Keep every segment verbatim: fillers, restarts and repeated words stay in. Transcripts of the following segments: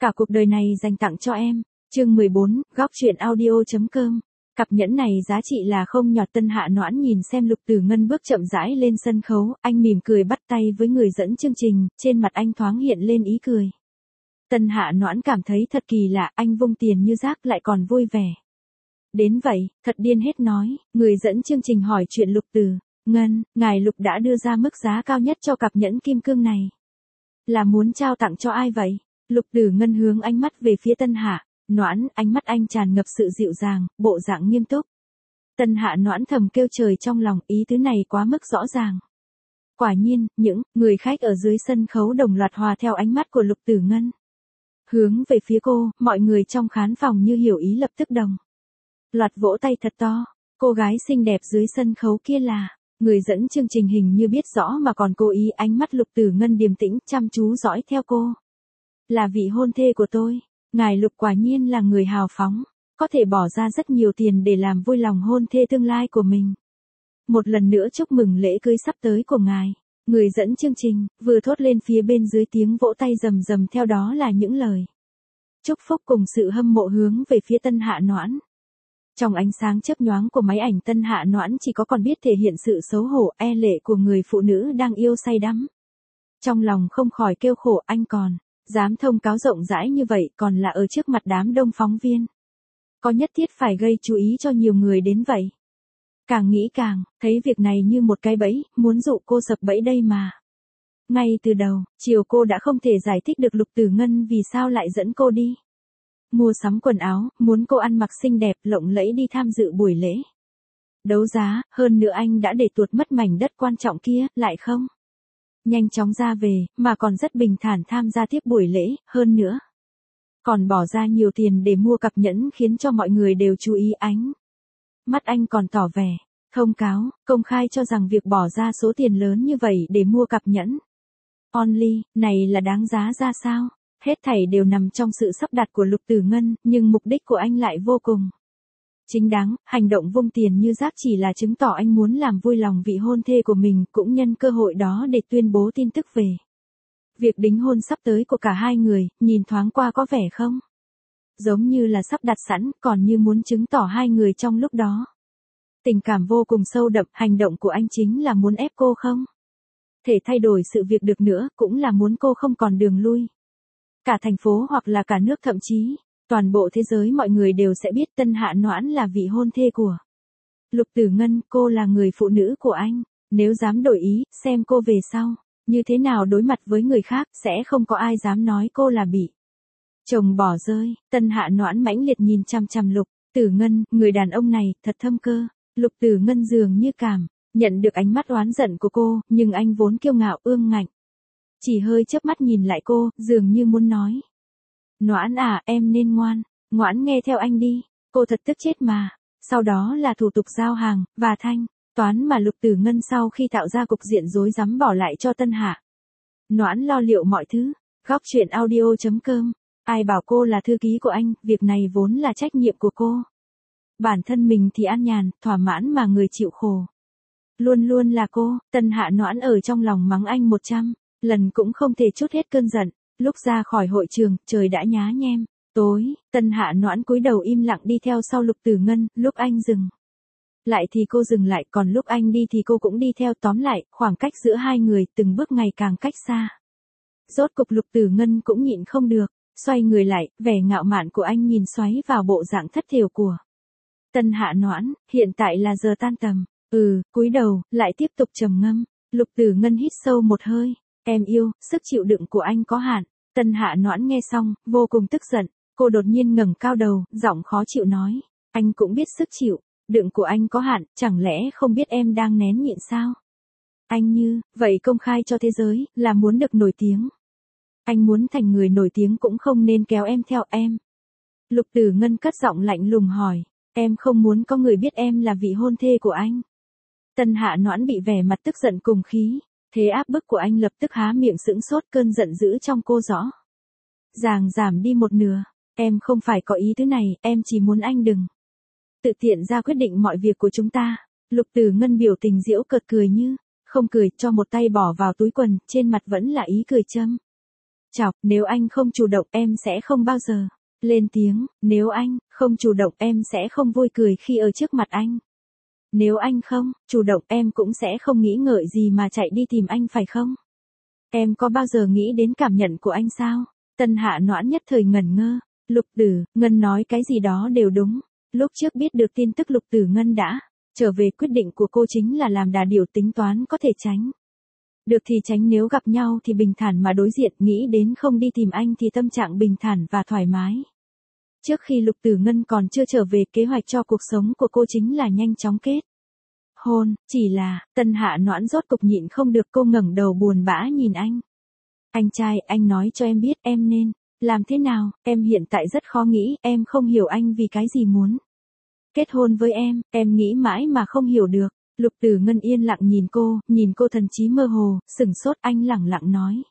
Cả cuộc đời này dành tặng cho em. Chương mười bốn, góc truyện audio.com. Cặp nhẫn này giá trị là không nhọt. Tân Hạ Noãn nhìn xem Lục Tử Ngân bước chậm rãi lên sân khấu, anh mỉm cười bắt tay với người dẫn chương trình, trên mặt anh thoáng hiện lên ý cười. Tân Hạ Noãn cảm thấy thật kỳ lạ, anh vung tiền như rác lại còn vui vẻ. Đến vậy, thật điên hết nói, người dẫn chương trình hỏi chuyện Lục Tử Ngân, ngài Lục đã đưa ra mức giá cao nhất cho cặp nhẫn kim cương này. Là muốn trao tặng cho ai vậy? Lục Tử Ngân hướng ánh mắt về phía Tân Hạ Noãn, ánh mắt anh tràn ngập sự dịu dàng, bộ dạng nghiêm túc. Tân Hạ Noãn thầm kêu trời trong lòng, ý tứ này quá mức rõ ràng. Quả nhiên, những người khách ở dưới sân khấu đồng loạt hòa theo ánh mắt của Lục Tử Ngân. Hướng về phía cô, mọi người trong khán phòng như hiểu ý lập tức đồng loạt vỗ tay thật to. Cô gái xinh đẹp dưới sân khấu kia là người dẫn chương trình, hình như biết rõ mà còn cố ý. Ánh mắt Lục Tử Ngân điềm tĩnh, chăm chú dõi theo cô. Là vị hôn thê của tôi. Ngài Lục quả nhiên là người hào phóng, có thể bỏ ra rất nhiều tiền để làm vui lòng hôn thê tương lai của mình. Một lần nữa chúc mừng lễ cưới sắp tới của ngài. Người dẫn chương trình vừa thốt lên, phía bên dưới tiếng vỗ tay rầm rầm, theo đó là những lời chúc phúc cùng sự hâm mộ hướng về phía Tân Hạ Noãn. Trong ánh sáng chớp nhoáng của máy ảnh, Tân Hạ Noãn chỉ có còn biết thể hiện sự xấu hổ e lệ của người phụ nữ đang yêu say đắm. Trong lòng không khỏi kêu khổ, anh còn dám thông cáo rộng rãi như vậy, còn là ở trước mặt đám đông phóng viên. Có nhất thiết phải gây chú ý cho nhiều người đến vậy? Càng nghĩ càng thấy việc này như một cái bẫy, muốn dụ cô sập bẫy đây mà. Ngay từ đầu, chiều cô đã không thể giải thích được Lục Tử Ngân vì sao lại dẫn cô đi mua sắm quần áo, muốn cô ăn mặc xinh đẹp lộng lẫy đi tham dự buổi lễ đấu giá. Hơn nữa anh đã để tuột mất mảnh đất quan trọng kia, lại không nhanh chóng ra về, mà còn rất bình thản tham gia tiếp buổi lễ. Hơn nữa còn bỏ ra nhiều tiền để mua cặp nhẫn, khiến cho mọi người đều chú ý. Ánh mắt anh còn tỏ vẻ thông cáo, công khai cho rằng việc bỏ ra số tiền lớn như vậy để mua cặp nhẫn Only này là đáng giá ra sao. Hết thảy đều nằm trong sự sắp đặt của Lục Tử Ngân, nhưng mục đích của anh lại vô cùng chính đáng. Hành động vung tiền như rác chỉ là chứng tỏ anh muốn làm vui lòng vị hôn thê của mình, cũng nhân cơ hội đó để tuyên bố tin tức về việc đính hôn sắp tới của cả hai người. Nhìn thoáng qua có vẻ không giống như là sắp đặt sẵn, còn như muốn chứng tỏ hai người trong lúc đó tình cảm vô cùng sâu đậm. Hành động của anh chính là muốn ép cô không thể thay đổi sự việc được nữa, cũng là muốn cô không còn đường lui. Cả thành phố hoặc là cả nước, thậm chí toàn bộ thế giới, mọi người đều sẽ biết Tân Hạ Noãn là vị hôn thê của Lục Tử Ngân. Cô là người phụ nữ của anh. Nếu dám đổi ý, xem cô về sau như thế nào đối mặt với người khác, sẽ không có ai dám nói cô là bị chồng bỏ rơi. Tân Hạ Noãn mãnh liệt nhìn chằm chằm Lục Tử Ngân, người đàn ông này thật thâm cơ. Lục Tử Ngân dường như cảm nhận được ánh mắt oán giận của cô, nhưng anh vốn kiêu ngạo ương ngạnh, chỉ hơi chớp mắt nhìn lại cô, dường như muốn nói: Noãn à, em nên ngoan, ngoãn nghe theo anh đi. Cô thật tức chết mà. Sau đó là thủ tục giao hàng và thanh toán mà Lục Tử Ngân sau khi tạo ra cục diện rối rắm bỏ lại cho Tân Hạ Noãn lo liệu mọi thứ. Góc truyện audio.com. Ai bảo cô là thư ký của anh, việc này vốn là trách nhiệm của cô. Bản thân mình thì an nhàn, thỏa mãn, mà người chịu khổ luôn luôn là cô. Tân Hạ Noãn ở trong lòng mắng anh một trăm lần cũng không thể trút hết cơn giận. Lúc ra khỏi hội trường, trời đã nhá nhem tối. Tân Hạ Noãn cúi đầu im lặng đi theo sau Lục Tử Ngân. Lúc anh dừng lại thì cô dừng lại, còn lúc anh đi thì cô cũng đi theo. Tóm lại, khoảng cách giữa hai người từng bước ngày càng cách xa. Rốt cục Lục Tử Ngân cũng nhịn không được, xoay người lại, vẻ ngạo mạn của anh nhìn xoáy vào bộ dạng thất thểu của Tân Hạ Noãn. Hiện tại là giờ tan tầm. Ừ, cúi đầu, lại tiếp tục trầm ngâm. Lục Tử Ngân hít sâu một hơi. Em yêu, sức chịu đựng của anh có hạn. Tân Hạ Noãn nghe xong, vô cùng tức giận. Cô đột nhiên ngẩng cao đầu, giọng khó chịu nói: Anh cũng biết sức chịu đựng của anh có hạn, chẳng lẽ không biết em đang nén nhịn sao? Anh như vậy công khai cho thế giới, là muốn được nổi tiếng. Anh muốn thành người nổi tiếng cũng không nên kéo em theo em. Lục Tử Ngân cất giọng lạnh lùng hỏi: Em không muốn có người biết em là vị hôn thê của anh? Tân Hạ Noãn bị vẻ mặt tức giận cùng khí thế áp bức của anh lập tức há miệng sững sốt, cơn giận dữ trong cô rõ ràng giảm đi một nửa. Em không phải có ý thứ này, em chỉ muốn anh đừng tự tiện ra quyết định mọi việc của chúng ta. Lục Tử Ngân biểu tình giễu cợt, cười như không cười, cho một tay bỏ vào túi quần, trên mặt vẫn là ý cười châm Chọc, nếu anh không chủ động em sẽ không bao giờ lên tiếng, nếu anh không chủ động em sẽ không vui cười khi ở trước mặt anh. Nếu anh không chủ động em cũng sẽ không nghĩ ngợi gì mà chạy đi tìm anh phải không? Em có bao giờ nghĩ đến cảm nhận của anh sao? Tân Hạ Noãn nhất thời ngẩn ngơ. Lục Tử Ngân nói cái gì đó đều đúng. Lúc trước biết được tin tức Lục Tử Ngân đã trở về, quyết định của cô chính là làm đà điểu, tính toán có thể tránh được thì tránh, nếu gặp nhau thì bình thản mà đối diện, nghĩ đến không đi tìm anh thì tâm trạng bình thản và thoải mái. Trước khi Lục Tử Ngân còn chưa trở về, kế hoạch cho cuộc sống của cô chính là nhanh chóng kết hôn, chỉ là, Tân Hạ Noãn rốt cục nhịn không được, cô ngẩng đầu buồn bã nhìn anh. Anh trai, anh nói cho em biết em nên làm thế nào, em hiện tại rất khó nghĩ, em không hiểu anh vì cái gì muốn kết hôn với em, em nghĩ mãi mà không hiểu được. Lục Tử Ngân yên lặng nhìn cô, nhìn cô thần trí mơ hồ, sửng sốt, anh lẳng lặng nói.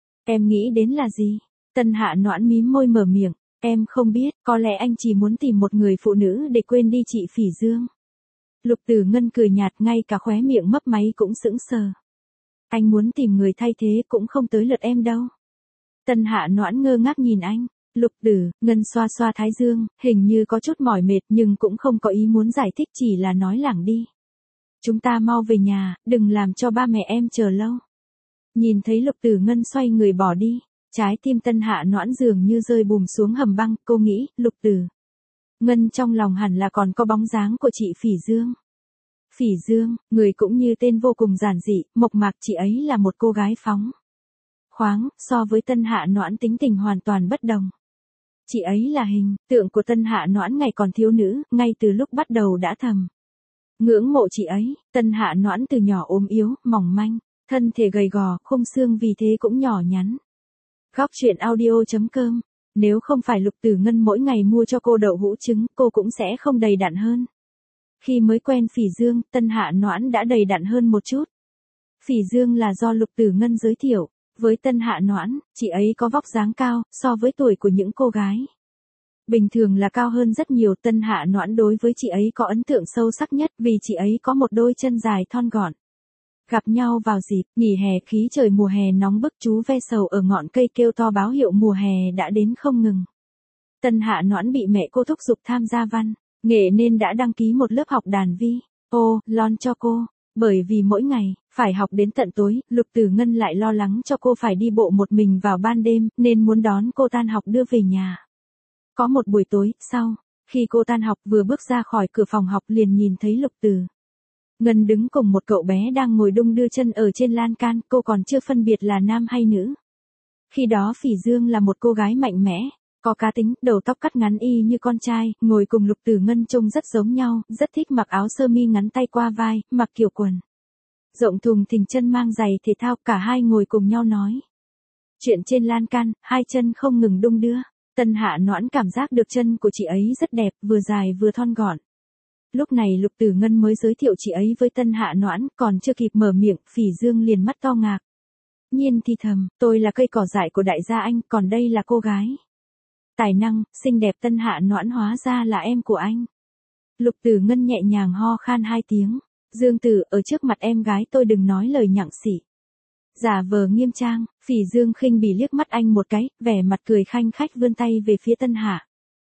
Em nghĩ đến là gì? Tân Hạ Noãn mím môi mở miệng, em không biết, có lẽ anh chỉ muốn tìm một người phụ nữ để quên đi chị Phỉ Dương. Lục Tử Ngân cười nhạt, ngay cả khóe miệng mấp máy cũng sững sờ. Anh muốn tìm người thay thế cũng không tới lượt em đâu. Tân Hạ Noãn ngơ ngác nhìn anh. Lục Tử Ngân xoa xoa thái dương, hình như có chút mỏi mệt nhưng cũng không có ý muốn giải thích, chỉ là nói lảng đi. Chúng ta mau về nhà, đừng làm cho ba mẹ em chờ lâu. Nhìn thấy Lục Tử Ngân xoay người bỏ đi, trái tim Tân Hạ Noãn dường như rơi bùm xuống hầm băng, cô nghĩ, Lục Tử Ngân trong lòng hẳn là còn có bóng dáng của chị Phỉ Dương. Phỉ Dương, người cũng như tên vô cùng giản dị, mộc mạc, chị ấy là một cô gái phóng khoáng, so với Tân Hạ Noãn tính tình hoàn toàn bất đồng. Chị ấy là hình tượng của Tân Hạ Noãn ngày còn thiếu nữ, ngay từ lúc bắt đầu đã thầm ngưỡng mộ chị ấy. Tân Hạ Noãn từ nhỏ ốm yếu, mỏng manh, thân thể gầy gò, khung xương vì thế cũng nhỏ nhắn. Góc truyện audio chấm com. Nếu không phải Lục Tử Ngân mỗi ngày mua cho cô đậu hũ trứng, cô cũng sẽ không đầy đặn hơn. Khi mới quen Phỉ Dương, Tân Hạ Noãn đã đầy đặn hơn một chút. Phỉ Dương là do Lục Tử Ngân giới thiệu với Tân Hạ Noãn, chị ấy có vóc dáng cao, so với tuổi của những cô gái bình thường là cao hơn rất nhiều. Tân Hạ Noãn đối với chị ấy có ấn tượng sâu sắc nhất vì chị ấy có một đôi chân dài thon gọn. Gặp nhau vào dịp nghỉ hè, khí trời mùa hè nóng bức, chú ve sầu ở ngọn cây kêu to báo hiệu mùa hè đã đến không ngừng. Tân Hạ Noãn bị mẹ cô thúc giục tham gia văn nghệ nên đã đăng ký một lớp học đàn vi ô lon cho cô. Bởi vì mỗi ngày phải học đến tận tối, Lục Tử Ngân lại lo lắng cho cô phải đi bộ một mình vào ban đêm, nên muốn đón cô tan học đưa về nhà. Có một buổi tối, sau khi cô tan học vừa bước ra khỏi cửa phòng học liền nhìn thấy Lục Tử Ngân đứng cùng một cậu bé đang ngồi đung đưa chân ở trên lan can, cô còn chưa phân biệt là nam hay nữ. Khi đó Phỉ Dương là một cô gái mạnh mẽ, có cá tính, đầu tóc cắt ngắn y như con trai, ngồi cùng Lục Tử Ngân trông rất giống nhau, rất thích mặc áo sơ mi ngắn tay qua vai, mặc kiểu quần rộng thùng thình, chân mang giày thể thao, cả hai ngồi cùng nhau nói chuyện trên lan can, hai chân không ngừng đung đưa. Tân Hạ Noãn cảm giác được chân của chị ấy rất đẹp, vừa dài vừa thon gọn. Lúc này Lục Tử Ngân mới giới thiệu chị ấy với Tân Hạ Noãn, còn chưa kịp mở miệng, Phỉ Dương liền mắt to ngạc nhiên thì thầm, tôi là cây cỏ dại của đại gia anh, còn đây là cô gái tài năng, xinh đẹp Tân Hạ Noãn hóa ra là em của anh. Lục Tử Ngân nhẹ nhàng ho khan hai tiếng. Dương Tử, ở trước mặt em gái tôi đừng nói lời nhặng xỉ. Giả vờ nghiêm trang, Phỉ Dương khinh bỉ liếc mắt anh một cái, vẻ mặt cười khanh khách vươn tay về phía Tân Hạ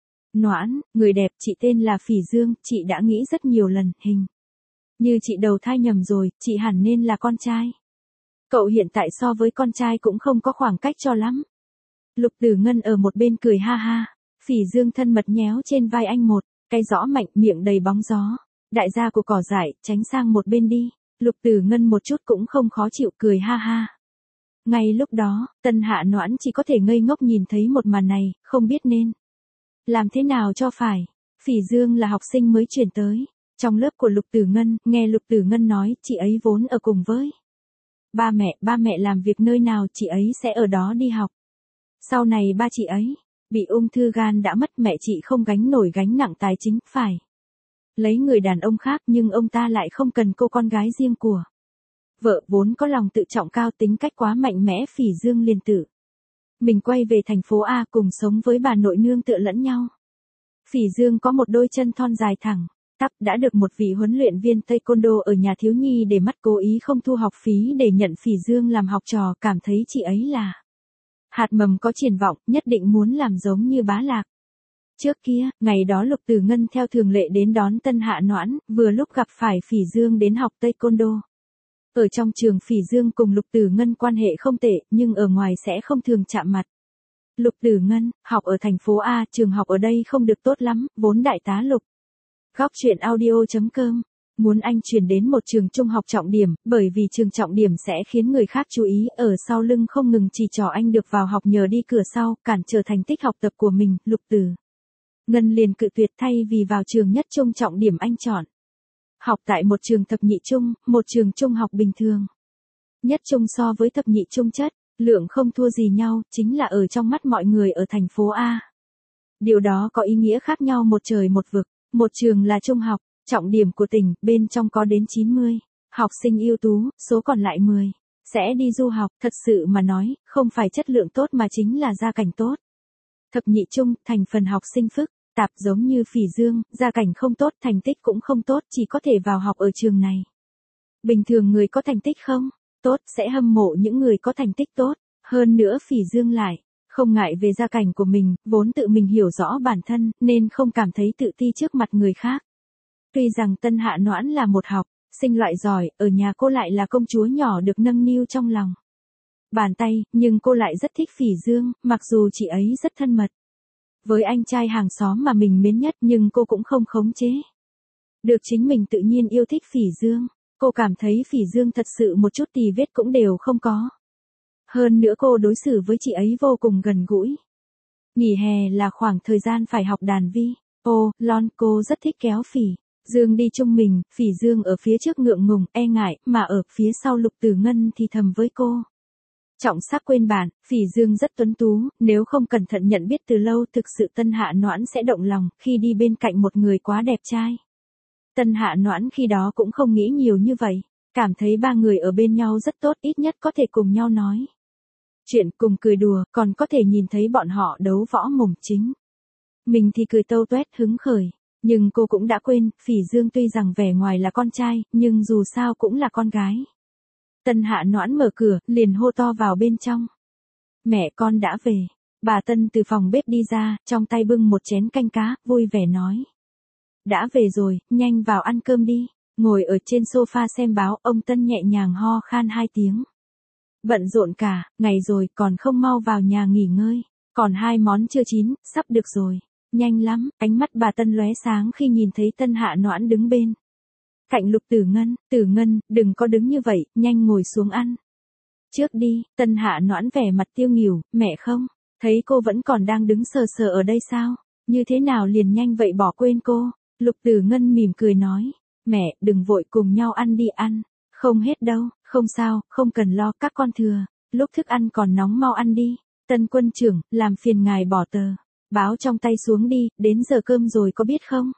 Noãn, người đẹp, chị tên là Phỉ Dương, chị đã nghĩ rất nhiều lần, hình như chị đầu thai nhầm rồi, chị hẳn nên là con trai. Cậu hiện tại so với con trai cũng không có khoảng cách cho lắm. Lục Tử Ngân ở một bên cười ha ha. Phỉ Dương thân mật nhéo trên vai anh một cái rõ mạnh, miệng đầy bóng gió. Đại gia của cỏ dại, tránh sang một bên đi. Lục Tử Ngân một chút cũng không khó chịu, cười ha ha. Ngay lúc đó, Tân Hạ Noãn chỉ có thể ngây ngốc nhìn thấy một màn này, không biết nên làm thế nào cho phải. Phỉ Dương là học sinh mới chuyển tới trong lớp của Lục Tử Ngân, nghe Lục Tử Ngân nói, chị ấy vốn ở cùng với ba mẹ, ba mẹ làm việc nơi nào chị ấy sẽ ở đó đi học. Sau này ba chị ấy bị ung thư gan đã mất, mẹ chị không gánh nổi gánh nặng tài chính, phải lấy người đàn ông khác, nhưng ông ta lại không cần cô con gái riêng của vợ, vốn có lòng tự trọng cao, tính cách quá mạnh mẽ. Phỉ Dương liền tự mình quay về thành phố A cùng sống với bà nội, nương tựa lẫn nhau. Phỉ Dương có một đôi chân thon dài thẳng tắp, đã được một vị huấn luyện viên taekwondo ở nhà thiếu nhi để mắt cố ý không thu học phí để nhận Phỉ Dương làm học trò, cảm thấy chị ấy là Hạt mầm có triển vọng, nhất định muốn làm giống như Bá Lạc. Trước kia, ngày đó Lục Tử Ngân theo thường lệ đến đón Tân Hạ Noãn, vừa lúc gặp phải Phỉ Dương đến học Taekwondo. Ở trong trường Phỉ Dương cùng Lục Tử Ngân quan hệ không tệ, nhưng ở ngoài sẽ không thường chạm mặt. Lục Tử Ngân, học ở thành phố A, trường học ở đây không được tốt lắm, vốn đại tá Lục. Góc chuyện audio chấm com muốn anh chuyển đến một trường trung học trọng điểm, bởi vì trường trọng điểm sẽ khiến người khác chú ý, ở sau lưng không ngừng chỉ trỏ anh được vào học nhờ đi cửa sau, cản trở thành tích học tập của mình. Lục Tử Ngân liền cự tuyệt thay vì vào trường nhất trung trọng điểm anh chọn. Học tại một trường thập nhị trung, một trường trung học bình thường. Nhất trung so với thập nhị trung chất, lượng không thua gì nhau, chính là ở trong mắt mọi người ở thành phố A. Điều đó có ý nghĩa khác nhau một trời một vực, một trường là trung học, trọng điểm của tỉnh, bên trong có đến chín mươi học sinh ưu tú, số còn lại mười sẽ đi du học, thật sự mà nói, không phải chất lượng tốt mà chính là gia cảnh tốt. Thập nhị trung, thành phần học sinh phức tạp giống như Phỉ Dương, gia cảnh không tốt, thành tích cũng không tốt, chỉ có thể vào học ở trường này. Bình thường người có thành tích không tốt sẽ hâm mộ những người có thành tích tốt, hơn nữa Phỉ Dương lại không ngại về gia cảnh của mình, vốn tự mình hiểu rõ bản thân, nên không cảm thấy tự ti trước mặt người khác. Tuy rằng Tân Hạ Noãn là một học sinh loại giỏi, ở nhà cô lại là công chúa nhỏ được nâng niu trong lòng bàn tay, nhưng cô lại rất thích Phỉ Dương, mặc dù chị ấy rất thân mật với anh trai hàng xóm mà mình mến nhất, nhưng cô cũng không khống chế được chính mình tự nhiên yêu thích Phỉ Dương. Cô cảm thấy Phỉ Dương thật sự một chút tì vết cũng đều không có. Hơn nữa cô đối xử với chị ấy vô cùng gần gũi. Nghỉ hè là khoảng thời gian phải học đàn vi, ô, lon, cô rất thích kéo Phỉ Dương đi chung mình, Phỉ Dương ở phía trước ngượng ngùng, e ngại, mà ở phía sau Lục Tử Ngân thì thầm với cô. Trọng sắc quên bản, Phỉ Dương rất tuấn tú, nếu không cẩn thận nhận biết từ lâu thực sự Tân Hạ Noãn sẽ động lòng khi đi bên cạnh một người quá đẹp trai. Tân Hạ Noãn khi đó cũng không nghĩ nhiều như vậy, cảm thấy ba người ở bên nhau rất tốt, ít nhất có thể cùng nhau nói chuyện, cùng cười đùa, còn có thể nhìn thấy bọn họ đấu võ mồm chính. Mình thì cười tâu tuét hứng khởi, nhưng cô cũng đã quên, Phỉ Dương tuy rằng vẻ ngoài là con trai, nhưng dù sao cũng là con gái. Tân Hạ Noãn mở cửa, liền hô to vào bên trong. Mẹ con đã về. Bà Tân từ phòng bếp đi ra, trong tay bưng một chén canh cá, vui vẻ nói. Đã về rồi, nhanh vào ăn cơm đi. Ngồi ở trên sofa xem báo, ông Tân nhẹ nhàng ho khan hai tiếng. Bận rộn cả, ngày rồi, còn không mau vào nhà nghỉ ngơi. Còn hai món chưa chín, sắp được rồi. Nhanh lắm, ánh mắt bà Tân lóe sáng khi nhìn thấy Tân Hạ Noãn đứng bên cạnh Lục Tử Ngân. Tử Ngân, đừng có đứng như vậy, nhanh ngồi xuống ăn trước đi. Tân Hạ Noãn vẻ mặt tiêu nghỉu, mẹ không, thấy cô vẫn còn đang đứng sờ sờ ở đây sao, như thế nào liền nhanh vậy bỏ quên cô. Lục Tử Ngân mỉm cười nói, mẹ, đừng vội, cùng nhau ăn đi, ăn không hết đâu, không sao, không cần lo, các con thừa, lúc thức ăn còn nóng mau ăn đi. Tân quân trưởng, làm phiền ngài bỏ tờ báo trong tay xuống đi, đến giờ cơm rồi có biết không?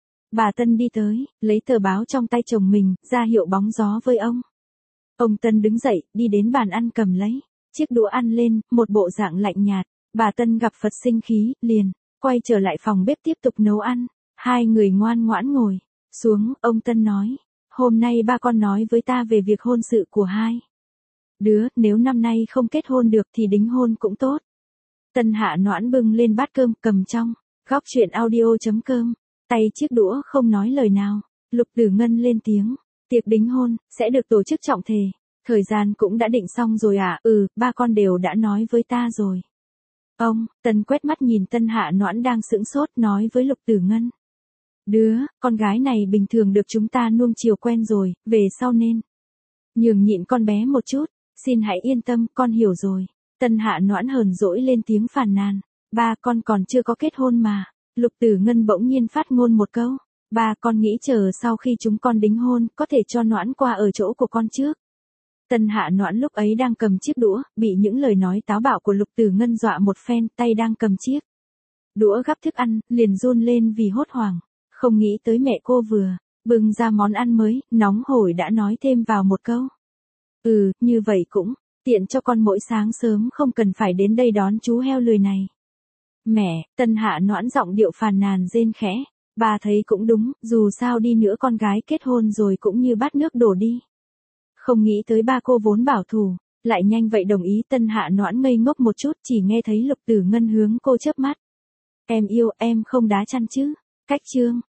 Bà Tân đi tới, lấy tờ báo trong tay chồng mình, ra hiệu bóng gió với ông. Ông Tân đứng dậy, đi đến bàn ăn cầm lấy chiếc đũa ăn lên, một bộ dạng lạnh nhạt. Bà Tân gặp Phật sinh khí, liền quay trở lại phòng bếp tiếp tục nấu ăn. Hai người ngoan ngoãn ngồi xuống, ông Tân nói, hôm nay ba con nói với ta về việc hôn sự của hai đứa, nếu năm nay không kết hôn được thì đính hôn cũng tốt. Tân Hạ Noãn bưng lên bát cơm, cầm trong góc chuyện audio chấm com, tay chiếc đũa không nói lời nào. Lục Tử Ngân lên tiếng, tiệc đính hôn sẽ được tổ chức trọng thể, thời gian cũng đã định xong rồi à? Ừ, ba con đều đã nói với ta rồi. Ông Tân quét mắt nhìn Tân Hạ Noãn đang sững sốt, nói với Lục Tử Ngân, đứa con gái này bình thường được chúng ta nuông chiều quen rồi, về sau nên nhường nhịn con bé một chút. Xin hãy yên tâm, con hiểu rồi. Tân Hạ Noãn hờn dỗi lên tiếng phàn nàn, ba con còn chưa có kết hôn mà. Lục Tử Ngân bỗng nhiên phát ngôn một câu, ba con nghĩ chờ sau khi chúng con đính hôn, có thể cho Noãn qua ở chỗ của con trước. Tân Hạ Noãn lúc ấy đang cầm chiếc đũa, bị những lời nói táo bạo của Lục Tử Ngân dọa một phen, tay đang cầm chiếc đũa gắp thức ăn, liền run lên vì hốt hoảng, không nghĩ tới mẹ cô vừa bưng ra món ăn mới, nóng hổi đã nói thêm vào một câu. Ừ, như vậy cũng tiện cho con, mỗi sáng sớm không cần phải đến đây đón chú heo lười này. Mẹ, Tân Hạ Noãn giọng điệu phàn nàn rên khẽ, bà thấy cũng đúng, dù sao đi nữa con gái kết hôn rồi cũng như bát nước đổ đi. Không nghĩ tới ba cô vốn bảo thủ, lại nhanh vậy đồng ý. Tân Hạ Noãn ngây ngốc một chút, chỉ nghe thấy Lục Tử Ngân hướng cô chớp mắt. Em yêu, em không đá chăn chứ? Cách chương.